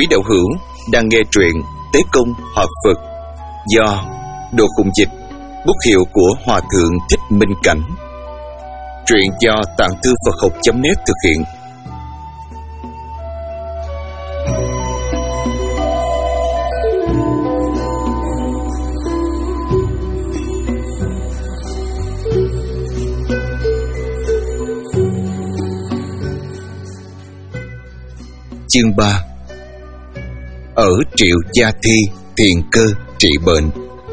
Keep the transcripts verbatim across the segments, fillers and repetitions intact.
Quý đạo hữu đang nghe truyện Tế Công Hợp Phật do Đồ Khùng Dịch, bút hiệu của Hòa Thượng Thích Minh Cảnh. Truyện do Tạng Thư Phật Học chấm net thực hiện. Chương ba. Ở Triệu Gia Thi thiền cơ trị bệnh.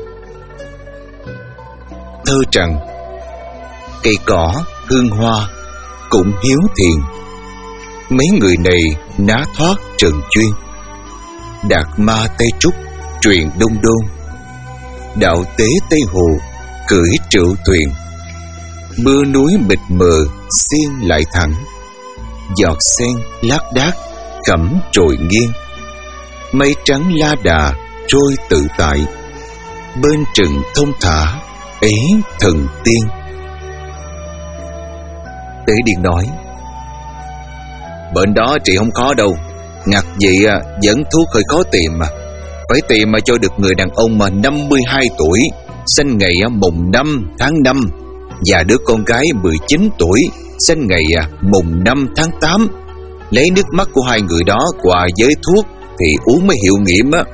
Thơ rằng: cây cỏ hương hoa cũng hiếu thiền, mấy người này ná thoát trần chuyên. Đạt ma Tây Trúc truyền Đông Đôn, đạo tế Tây Hồ cưỡi trựu thuyền. Mưa núi mịt mờ xiên lại thẳng, giọt sen lác đác cẩm trồi nghiêng. Mây trắng la đà trôi tự tại, bên rừng thông thả ấy thần tiên. Tế Điền nói: bệnh đó trị không khó đâu, ngặt gì dẫn thuốc hơi khó tìm mà. Phải tìm mà cho được người đàn ông mà năm mươi hai tuổi, sinh ngày mùng năm tháng năm, và đứa con gái mười chín tuổi, sinh ngày mùng năm tháng tám. Lấy nước mắt của hai người đó quà với thuốc thì uống mới hiệu nghiệm á.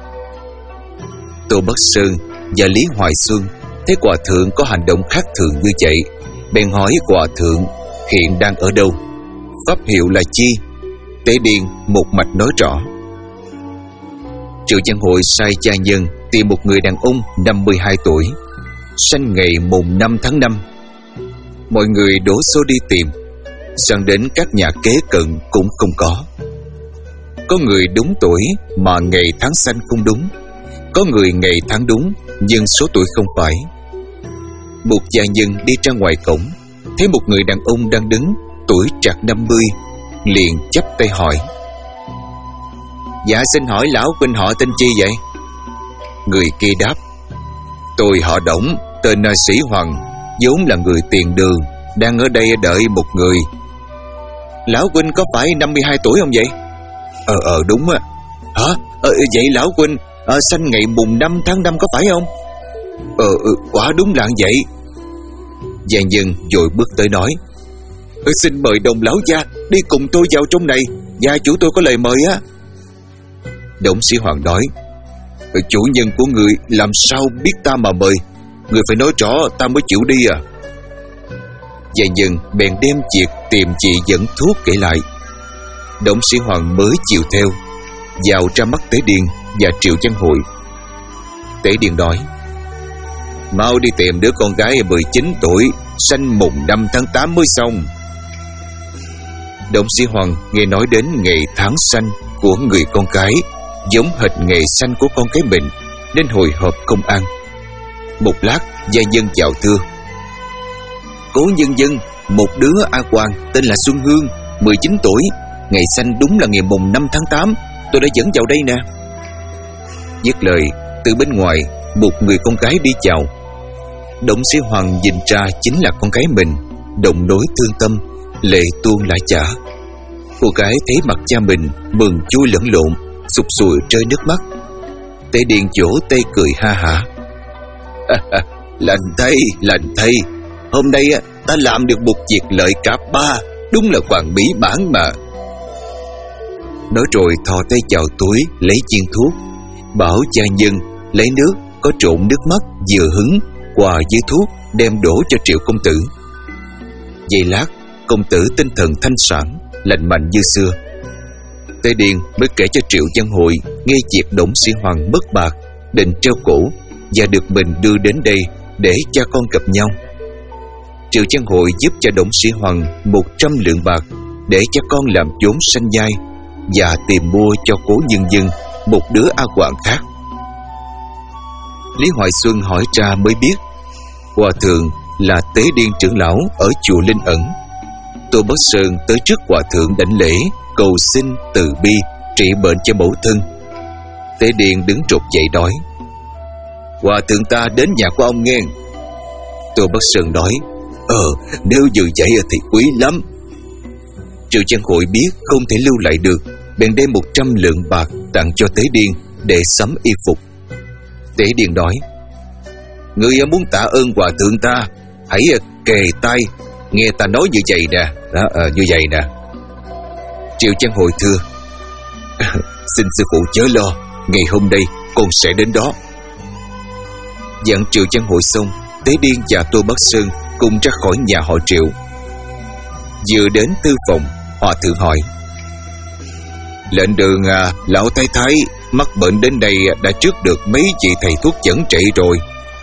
Tô Bất Sơn và Lý Hoài Xuân thấy hòa thượng có hành động khác thường như vậy, bèn hỏi hòa thượng hiện đang ở đâu, pháp hiệu là chi. Tế Điền một mạch nói rõ. Triệu Văn Hội sai gia nhân tìm một người đàn ông năm mươi hai tuổi, sinh ngày mùng năm tháng năm. Mọi người đổ xô đi tìm, sang đến các nhà kế cận cũng không có. Có người đúng tuổi mà ngày tháng sanh không đúng, có người ngày tháng đúng nhưng số tuổi không phải. Một gia nhân đi ra ngoài cổng, thấy một người đàn ông đang đứng, tuổi trạc năm mươi, liền chắp tay hỏi: dạ xin hỏi lão huynh họ tên chi vậy? Người kia đáp: tôi họ Đổng, tên Sĩ Hoàng, vốn là người tiền đường, đang ở đây đợi một người. Lão huynh có phải năm mươi hai tuổi không vậy? Ờ ờ đúng á. Hả? Ờ, vậy lão huynh à, sinh ngày mùng năm tháng năm có phải không? Ờ ừ, quả đúng là vậy. Gia nhân vội bước tới nói: ừ, xin mời đồng lão gia đi cùng tôi vào trong này, gia chủ tôi có lời mời á. Đổng Sĩ Hoàng nói: ừ, chủ nhân của người làm sao biết ta mà mời, người phải nói rõ ta mới chịu đi à. Gia nhân bèn đem việc tìm chị dẫn thuốc kể lại. Đổng Sĩ Hoàng mới chịu theo, vào ra mắt Tế Điền và Triệu Văn Hội. Tế Điền nói: mau đi tìm đứa con gái mười chín tuổi, sinh mùng năm tháng tám mới xong. Đổng Sĩ Hoàng nghe nói đến ngày tháng sanh của người con gái giống hệt ngày sanh của con cái mình, nên hồi hộp không ăn. Một lát, gia nhân chào thưa: cố nhân dân, một đứa A Hoàng tên là Xuân Hương, mười chín tuổi, ngày sanh đúng là ngày mùng năm tháng tám, tôi đã dẫn vào đây nè. Dứt lời, từ bên ngoài một người con gái đi chào. Đổng Sĩ Hoàng nhìn ra chính là con gái mình, động nỗi thương tâm, lệ tuôn lại chả. Cô gái thấy mặt cha mình mừng chui lẫn lộn, sụt sùi rơi nước mắt. Tế Điền vỗ tay cười ha hả: lành thay, lành thay, hôm nay ta làm được một việc lợi cả ba, đúng là hoàng mỹ mãn mà. Nói rồi thò tay vào túi lấy viên thuốc, bảo gia nhân lấy nước có trộn nước mắt vừa hứng qua với thuốc, đem đổ cho Triệu công tử. Giây lát, công tử tinh thần thanh sảng, lành mạnh như xưa. Tế Điền mới kể cho Triệu Văn Hội nghe việc Đổng Sĩ Hoàng mất bạc, định treo cổ và được mình đưa đến đây để cha con gặp nhau. Triệu Văn Hội giúp cho Đổng Sĩ Hoàng một trăm lượng bạc để cha con làm vốn sanh giai và tìm mua cho cố nhân dân một đứa A Hoàng khác. Lý Hoài Xuân hỏi ra mới biết hòa thượng là Tế Điền trưởng lão ở chùa Linh Ẩn. Tô Bất Sơn tới trước hòa thượng đảnh lễ, cầu xin từ bi trị bệnh cho mẫu thân. Tế Điền đứng trột dậy nói: hòa thượng ta đến nhà của ông nghe. Tô Bất Sơn nói: Ờ nếu như vậy thì quý lắm. Triệu Văn Hội biết không thể lưu lại được, bèn đem một trăm lượng bạc tặng cho Tế Điên để sắm y phục. Tế Điên nói: Ngươi muốn tạ ơn hòa thượng ta, hãy kề tai nghe ta nói như vậy nè. Đó, à, như vậy nè. Triệu Chân Hội thưa: Xin sư phụ chớ lo, ngày hôm nay con sẽ đến đó. Dặn Triệu Chân Hội xong, Tế Điên và Tô Bắc Sơn cùng ra khỏi nhà họ Triệu. Vừa đến tư phòng, hòa thượng hỏi: Lệnh đường à, lão thái thái mắc bệnh đến đây đã trước được mấy vị thầy thuốc chẩn trị rồi.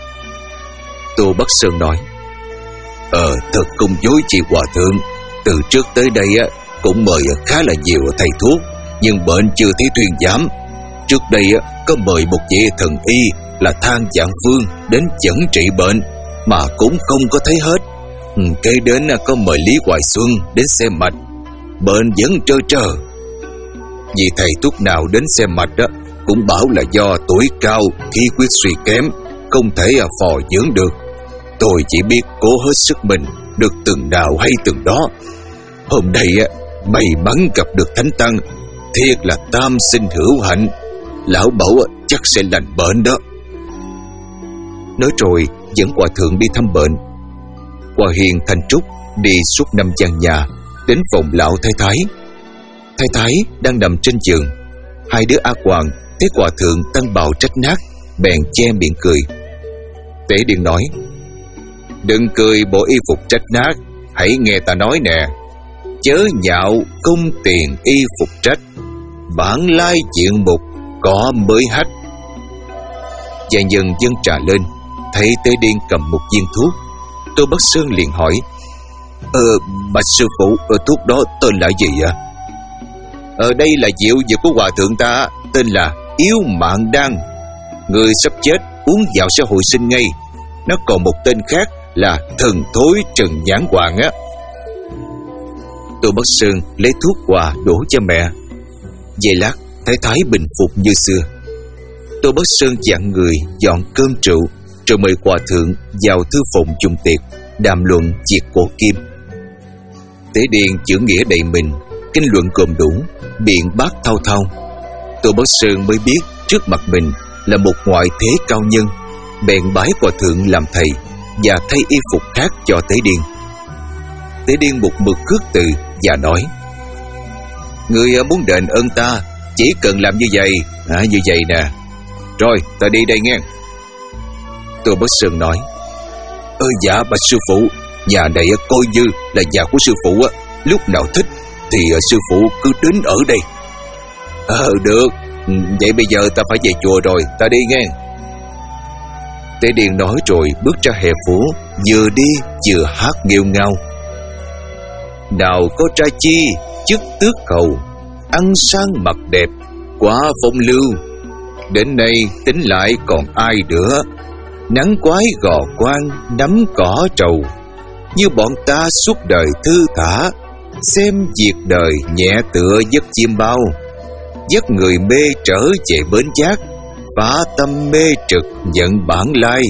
Tô Bắc Sơn nói: Ờ, thật không dối chị hòa thượng, từ trước tới đây á cũng mời khá là nhiều thầy thuốc, nhưng bệnh chưa thấy thuyên giảm. Trước đây á có mời một vị thần y là Than Vạn Phương đến chẩn trị bệnh mà cũng không có thấy hết. Ừ, kế đến có mời Lý Hoài Xuân đến xem mạch, bệnh vẫn trơ trơ. Vị thầy thuốc nào đến xem mạch đó cũng bảo là do tuổi cao, khí huyết suy kém, không thể phò dưỡng được. Tôi chỉ biết cố hết sức mình, được từng nào hay từng đó. Hôm nay may mắn gặp được Thánh Tăng, thiệt là tam sinh hữu hạnh. Lão bảo chắc sẽ lành bệnh đó. Nói rồi dẫn hòa thượng đi thăm bệnh. Hòa Hiền Thành Trúc đi suốt năm gian nhà, đến phòng lão thái thái. Thái thái đang nằm trên giường. Hai đứa A Hoàng thấy hòa thượng tăng bào trách nát, bèn che miệng cười. Tế Điên nói: Đừng cười bộ y phục trách nát, hãy nghe ta nói nè. Chớ nhạo công tiền y phục trách, bản lai diện mục có mới hách. Và dần dân trà lên, thấy Tế Điên cầm một viên thuốc. Tô Bắc Sơn liền hỏi: Ờ, bạch sư phụ, ở thuốc đó tên là gì ạ? Ở đây là diệu dược của hòa thượng ta, tên là Yếu Mạng Đan. Người sắp chết uống vào sẽ hồi sinh ngay. Nó còn một tên khác là Thần Thối Trần Nhãn Hoàng á. Tô Bắc Sơn lấy thuốc quà đổ cho mẹ. Giây lát thái thái bình phục như xưa. Tô Bắc Sơn dặn người dọn cơm rượu, rồi mời hòa thượng vào thư phòng chung tiệc, đàm luận việc cổ kim. Tế Điên chữ nghĩa đầy mình, kinh luận gồm đủ, biện bác thao thao. Tô Bắc Sơn mới biết trước mặt mình là một ngoại thế cao nhân, bèn bái hòa thượng làm thầy và thay y phục khác cho Tế Điên. Tế Điên một mực khước từ và nói: Người muốn đền ơn ta, chỉ cần làm như vậy, à, như vậy nè. Rồi, ta đi đây nghe. Tô Bắc Sơn nói: Ơ dạ bạch sư phụ, nhà này coi như là nhà của sư phụ á, lúc nào thích thì sư phụ cứ đến ở đây. Ờ được, vậy bây giờ ta phải về chùa rồi, ta đi nghe. Tế Điên nói rồi bước ra hè phố, vừa đi vừa hát nghêu ngao: Nào có trai chi chức tước hầu, ăn sang mặc đẹp quá phong lưu. Đến nay tính lại còn ai nữa, nắng quái gò quan nắm cỏ trầu. Như bọn ta suốt đời thư thả, xem việc đời nhẹ tựa giấc chim bao. Giấc người mê trở về bến giác, phá tâm mê trực nhận bản lai.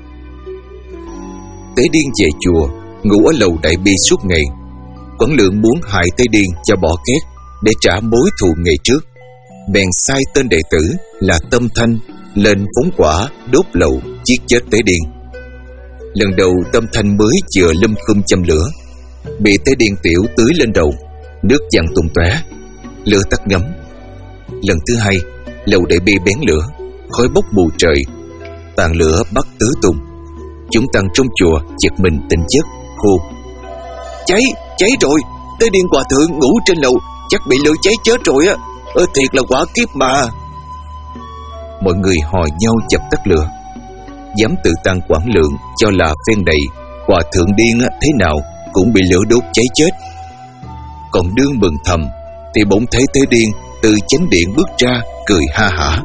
Tế Điên về chùa, ngủ ở lầu đại bi suốt ngày. Quảng Lượng muốn hại Tế Điên cho bỏ két để trả mối thù ngày trước, bèn sai tên đệ tử là Tâm Thanh lên phóng hỏa đốt lầu giết chết Tế Điên. Lần đầu Tâm Thanh mới vừa lâm khum châm lửa, bị Tế Điên tiểu tưới lên đầu, nước văng tung tóe, lửa tắt ngấm. Lần thứ hai, lầu đại bi bén lửa, khói bốc mù trời, tàn lửa bắt tứ tung. Chúng tăng trong chùa giật mình tỉnh giấc, hô: Cháy, cháy rồi! Tế Điên hòa thượng ngủ trên lầu, chắc bị lửa cháy chết rồi á. Ơ thiệt là quả kiếp mà. Mọi người hò nhau dập tắt lửa. Giám tự tăng Quảng Lượng cho là phen này hòa thượng điên thế nào cũng bị lửa đốt cháy chết. Còn đương mừng thầm thì bỗng thấy Tế Điên từ chánh điện bước ra, cười ha hả: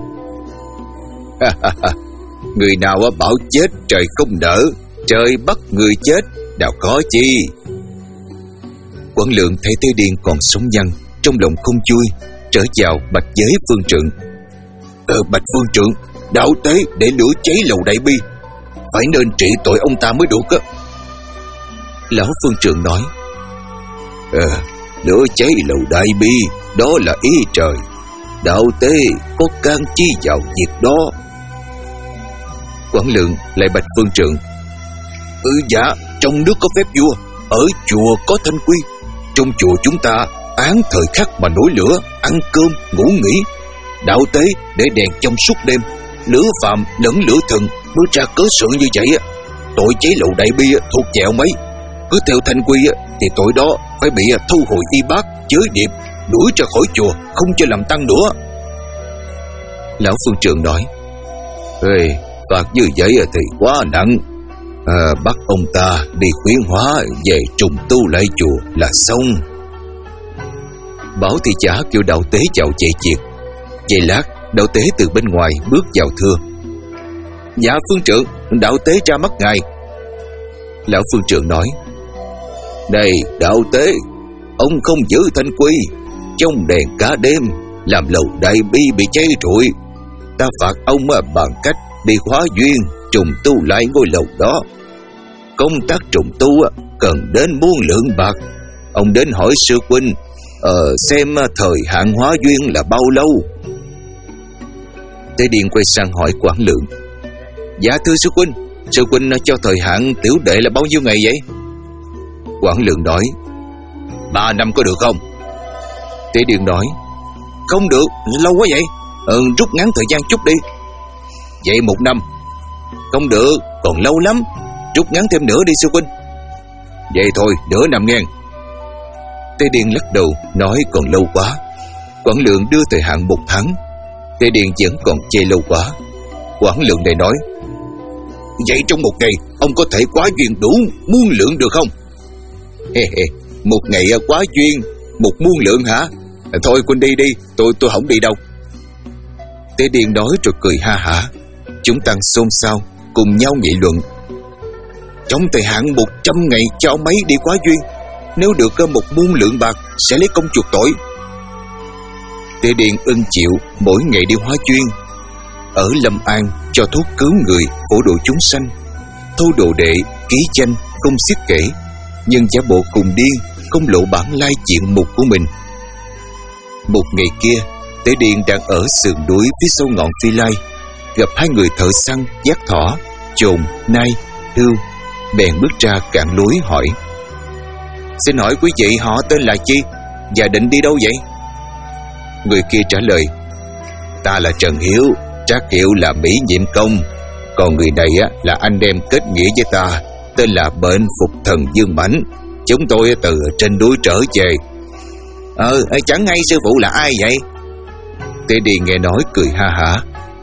Người nào bảo chết trời không nỡ, trời bắt người chết, nào có chi. Quảng Lượng thấy Tế Điên còn sống nhăn, trong lòng không vui, trở vào bạch giới Phương Trượng: Ờ bạch Phương Trượng, đạo tế để lửa cháy lầu đại bi, phải nên trị tội ông ta mới được á. Lão Phương Trượng nói: Ờ Lửa cháy lầu Đại Bi, đó là ý trời. Đạo tế có can chi vào việc đó. Quảng Lượng lại bạch Phương Trượng: Ừ dạ, trong nước có phép vua, ở chùa có thanh quy. Trong chùa chúng ta án thời khắc mà nổi lửa, ăn cơm, ngủ nghỉ. Đạo tế để đèn trong suốt đêm, lửa phàm lẫn lửa thần mới ra cớ sự như vậy. Tội cháy lầu Đại Bi thuộc về ông ấy. Cứ theo thanh quy thì tội đó phải bị thu hồi y bát, giới điệp, đuổi ra khỏi chùa, không cho làm tăng nữa. Lão Phương Trượng nói: Ê, phạt như vậy thì quá nặng. À, bắt ông ta đi khuyến hóa về trùng tu lại chùa là xong. Bảo Thị Chả kêu đạo tế vào chạy chiệt. Giây lát, đạo tế từ bên ngoài bước vào thưa: Dạ Phương Trượng, đạo tế ra mắt ngài. Lão Phương Trượng nói: Này đạo tế, ông không giữ thanh quy, trong đèn cả đêm làm lầu Đại Bi bị cháy rụi. Ta phạt ông bằng cách đi hóa duyên trùng tu lại ngôi lầu đó. Công tác trùng tu cần đến muôn lượng bạc. Ông đến hỏi sư huynh ờ, xem thời hạn hóa duyên là bao lâu. Tế Điền quay sang hỏi Quảng Lượng: Dạ thưa sư huynh, sư huynh cho thời hạn tiểu đệ là bao nhiêu ngày vậy? Quảng Lượng nói: Ba năm có được không? Tế Điền nói: Không được, lâu quá vậy. Ừ, rút ngắn thời gian chút đi. Vậy một năm. Không được, còn lâu lắm. Rút ngắn thêm nữa đi sư huynh. Vậy thôi, nửa năm ngang. Tế Điền lắc đầu nói còn lâu quá. Quảng Lượng đưa thời hạn một tháng. Tế Điền vẫn còn chê lâu quá. Quảng Lượng lại nói: Vậy trong một ngày ông có thể quá duyên đủ muôn lượng được không? He he, một ngày quá duyên một muôn lượng hả? Thôi Quynh đi đi, tôi tôi không đi đâu. Tế Điền nói rồi cười ha hả. Chúng tăng xôn xao cùng nhau nghị luận: Trong thời hạn một trăm ngày cho ông ấy đi quá duyên, nếu được một muôn lượng bạc sẽ lấy công chuộc tội. Tế Điền ưng chịu mỗi ngày đi hóa duyên. Ở Lâm An cho thuốc cứu người, phổ độ chúng sanh. Thâu đồ đệ, ký danh không xiết kể, nhưng giả bộ khùng điên, không lộ bản lai diện mục của mình. Một ngày kia, Tế Điền đang ở sườn núi phía sau ngọn Phi Lai, gặp hai người thợ săn vác thỏ, chồn, nai, hươu, bèn bước ra cạn lối hỏi: Xin hỏi quý vị họ tên là chi và định đi đâu vậy? Người kia trả lời: Ta là Trần Hiếu, trác hiệu là Mỹ Nhiệm Công. Còn người này á là anh em kết nghĩa với ta, tên là Bệnh Phục Thần Dương Mãnh. Chúng tôi từ trên núi trở về. Ờ, chẳng hay sư phụ là ai vậy? Tế Điền nghe nói cười ha hả: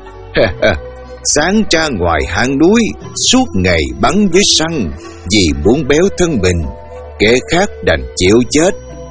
Sáng ra ngoài hang núi, suốt ngày bắn với săn, vì muốn béo thân mình, kẻ khác đành chịu chết.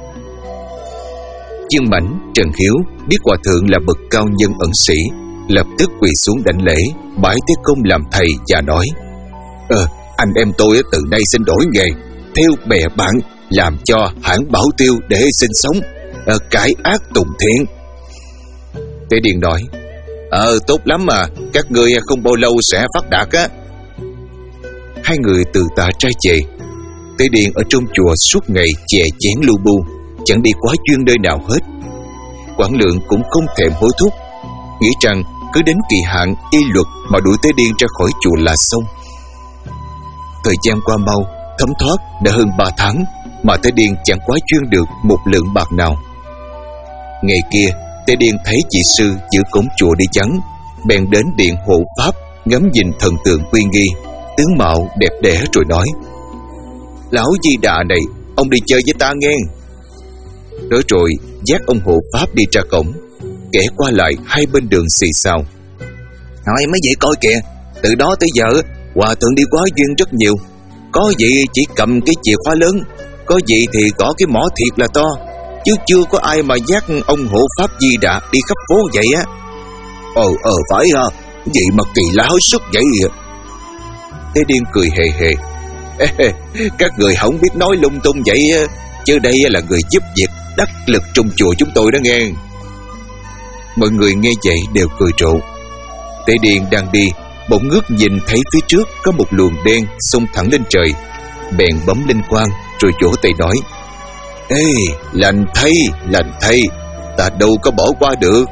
Dương Mãnh, Trần Hiếu biết hòa thượng là bậc cao nhân ẩn sĩ, lập tức quỳ xuống đảnh lễ, bái Thế Công làm thầy và nói: Ờ, anh em tôi từ nay xin đổi nghề, theo bè bạn, làm cho hãng Bảo Tiêu để sinh sống, ờ, cải ác tùng thiện. Tế Điền nói: Ờ, tốt lắm mà, các ngươi không bao lâu sẽ phát đạt á. Hai người từ tạ trai về. Tế Điền ở trong chùa suốt ngày chè chén lu bu, chẳng đi quá duyên nơi nào hết. Quảng Lượng cũng không thèm hối thúc, nghĩ rằng cứ đến kỳ hạn y luật mà đuổi Tế Điền ra khỏi chùa là xong. Thời gian qua mau, thấm thoát đã hơn ba tháng mà Tế Điền chẳng quá chuyên được một lượng bạc nào. Ngày kia, Tế Điền thấy chị sư giữ cổng chùa đi vắng, bèn đến điện hộ pháp ngắm nhìn thần tượng uy nghi, tướng mạo đẹp đẽ rồi nói: Lão Di Đà này, ông đi chơi với ta nghe. Nói rồi dắt ông hộ pháp đi ra cổng. Kẻ qua lại hai bên đường xì xào: Hỏi mấy vị coi kìa, từ đó tới giờ hòa thượng đi quá duyên rất nhiều. Có vị chỉ cầm cái chìa khóa lớn, có vị thì gõ cái mỏ thiệt là to, chứ chưa có ai mà dắt ông hộ pháp Di Đà đi khắp phố vậy á. Ờ ờ phải ha, vậy mà kỳ lạ hết sức vậy. Tế Điền cười hề hề: Các người không biết nói lung tung vậy, chứ đây là người giúp việc đắc lực trong chùa chúng tôi đó nghe. Mọi người nghe vậy đều cười rộ. Tế Điền đang đi, bỗng ngước nhìn thấy phía trước có một luồng đen xông thẳng lên trời, bèn bấm linh quang rồi vỗ tay nói: Ê, lành thay, lành thay, ta đâu có bỏ qua được.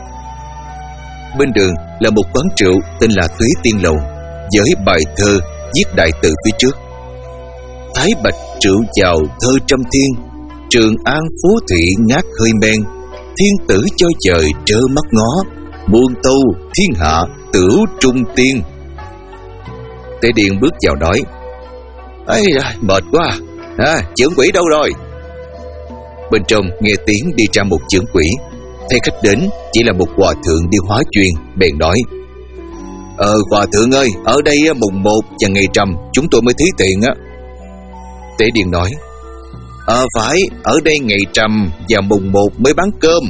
Bên đường là một quán rượu tên là Tuế Tiên Lầu, với bài thơ viết đại từ phía trước: Thái bạch rượu chào thơ trăm thiên, Trường An phú thị ngát hơi men, thiên tử cho trời trơ mắt ngó, muôn tâu thiên hạ tửu trung tiên. Tế Điền bước vào nói: Ây da, mệt quá à, trưởng quỹ đâu rồi? Bên trong nghe tiếng đi ra một trưởng quỹ, thấy khách đến chỉ là một hòa thượng đi hóa chuyên, bèn nói: Ờ hòa thượng ơi, ở đây mùng một và ngày rằm chúng tôi mới thí tiền á. Tế Điền nói: Ờ phải, ở đây ngày rằm và mùng một mới bán cơm.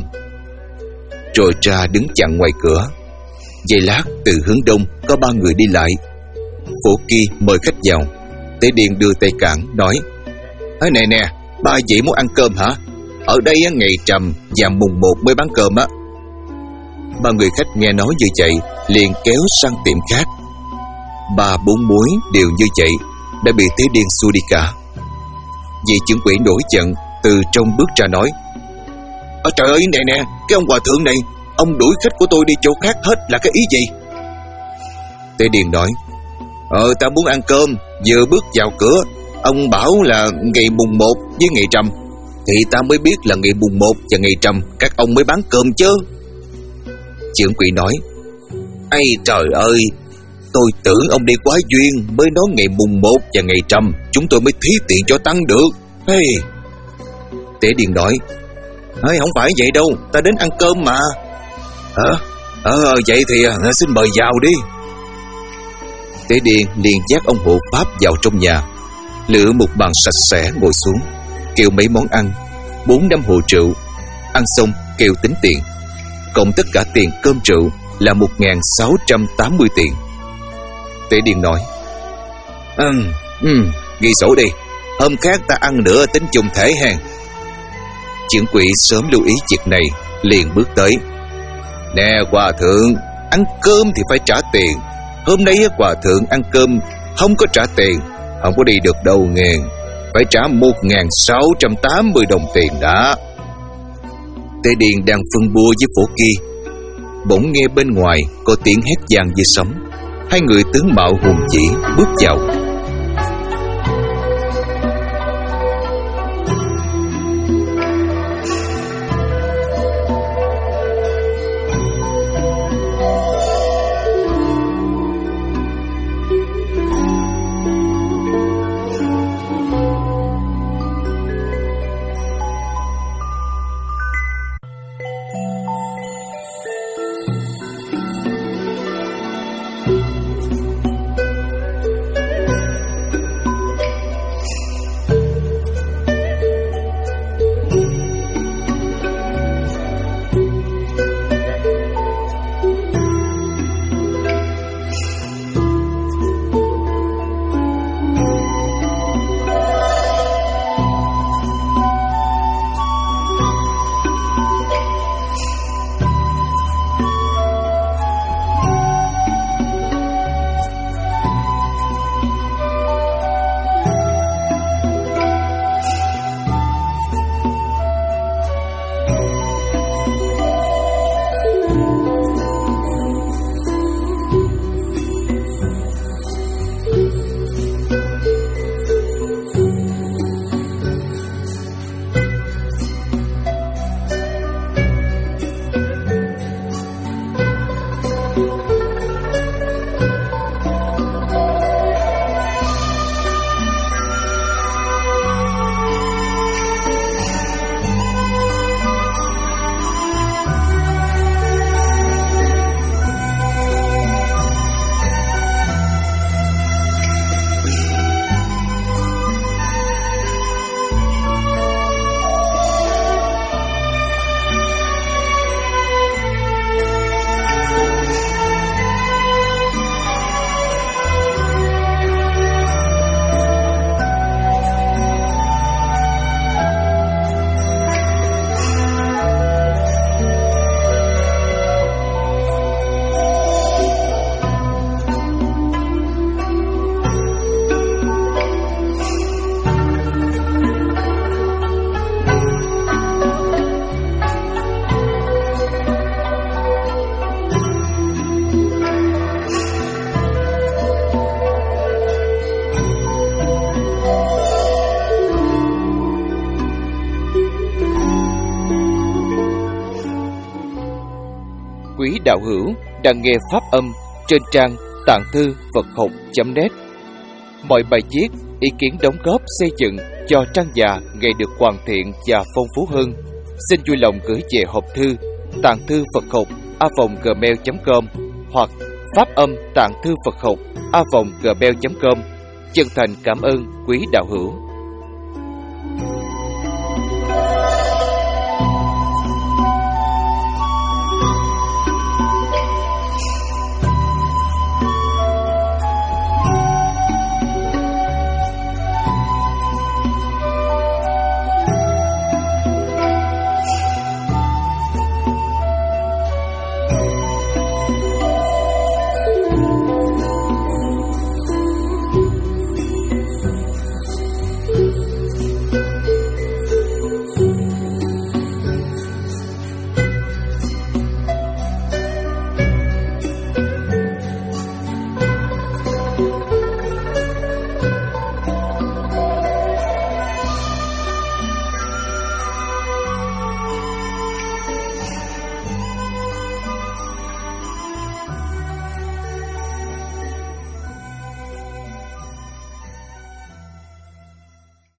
Rồi ra đứng chặn ngoài cửa. Giây lát từ hướng đông có ba người đi lại. Phổ Kỳ mời khách vào. Tế Điền đưa tay cản nói: Ê nè nè, ba chị muốn ăn cơm hả? Ở đây ngày rằm và mùng một mới bán cơm á. Ba người khách nghe nói như vậy liền kéo sang tiệm khác. Ba bốn mối đều như vậy đã bị Tế Điền xua đi cả. Vị trưởng quỹ nổi giận từ trong bước ra nói: Ơ trời ơi nè nè, cái ông hòa thượng này, ông đuổi khách của tôi đi chỗ khác hết là cái ý gì? Tế Điền nói: Ờ ta muốn ăn cơm, vừa bước vào cửa ông bảo là ngày mùng một với ngày rằm, thì ta mới biết là ngày mùng một và ngày rằm các ông mới bán cơm chứ. Trưởng quỹ nói: Ây trời ơi, tôi tưởng ông đi quá duyên mới nói ngày mùng một và ngày rằm chúng tôi mới thí tiền cho tăng được. Hey. Tế Điền nói: Ê, không phải vậy đâu, ta đến ăn cơm mà. Hả? Ờ vậy thì à, xin mời vào đi. Tế Điền liền dắt ông hộ pháp vào trong nhà, lựa một bàn sạch sẽ ngồi xuống, kêu mấy món ăn, bốn năm hồ rượu. Ăn xong kêu tính tiền, cộng tất cả tiền cơm rượu là một nghìn sáu trăm tám mươi tiền. Tế Điền nói: Ừm, ừm, ghi sổ đi, hôm khác ta ăn nữa tính chung thể hàng. Trưởng quỹ sớm lưu ý việc này, liền bước tới: Nè hòa thượng, ăn cơm thì phải trả tiền. Hôm nay hòa thượng ăn cơm không có trả tiền, không có đi được đâu nghe. Phải trả một nghìn sáu trăm tám mươi đồng tiền đã. Tế Điền đang phân bua với Phổ Kỳ, bỗng nghe bên ngoài có tiếng hét vang như sấm. Hai người tướng mạo hùng vĩ bước vào. đạo hữu đang nghe pháp âm trên trang tạng thư Phật học chấm net. Mọi bài viết, ý kiến đóng góp xây dựng cho trang già ngày được hoàn thiện và phong phú hơn, xin vui lòng gửi về hộp thư tạng thư Phật học a vòng gmail chấm com hoặc pháp âm tạng thư Phật học a vòng gmail chấm com. Chân thành cảm ơn quý đạo hữu.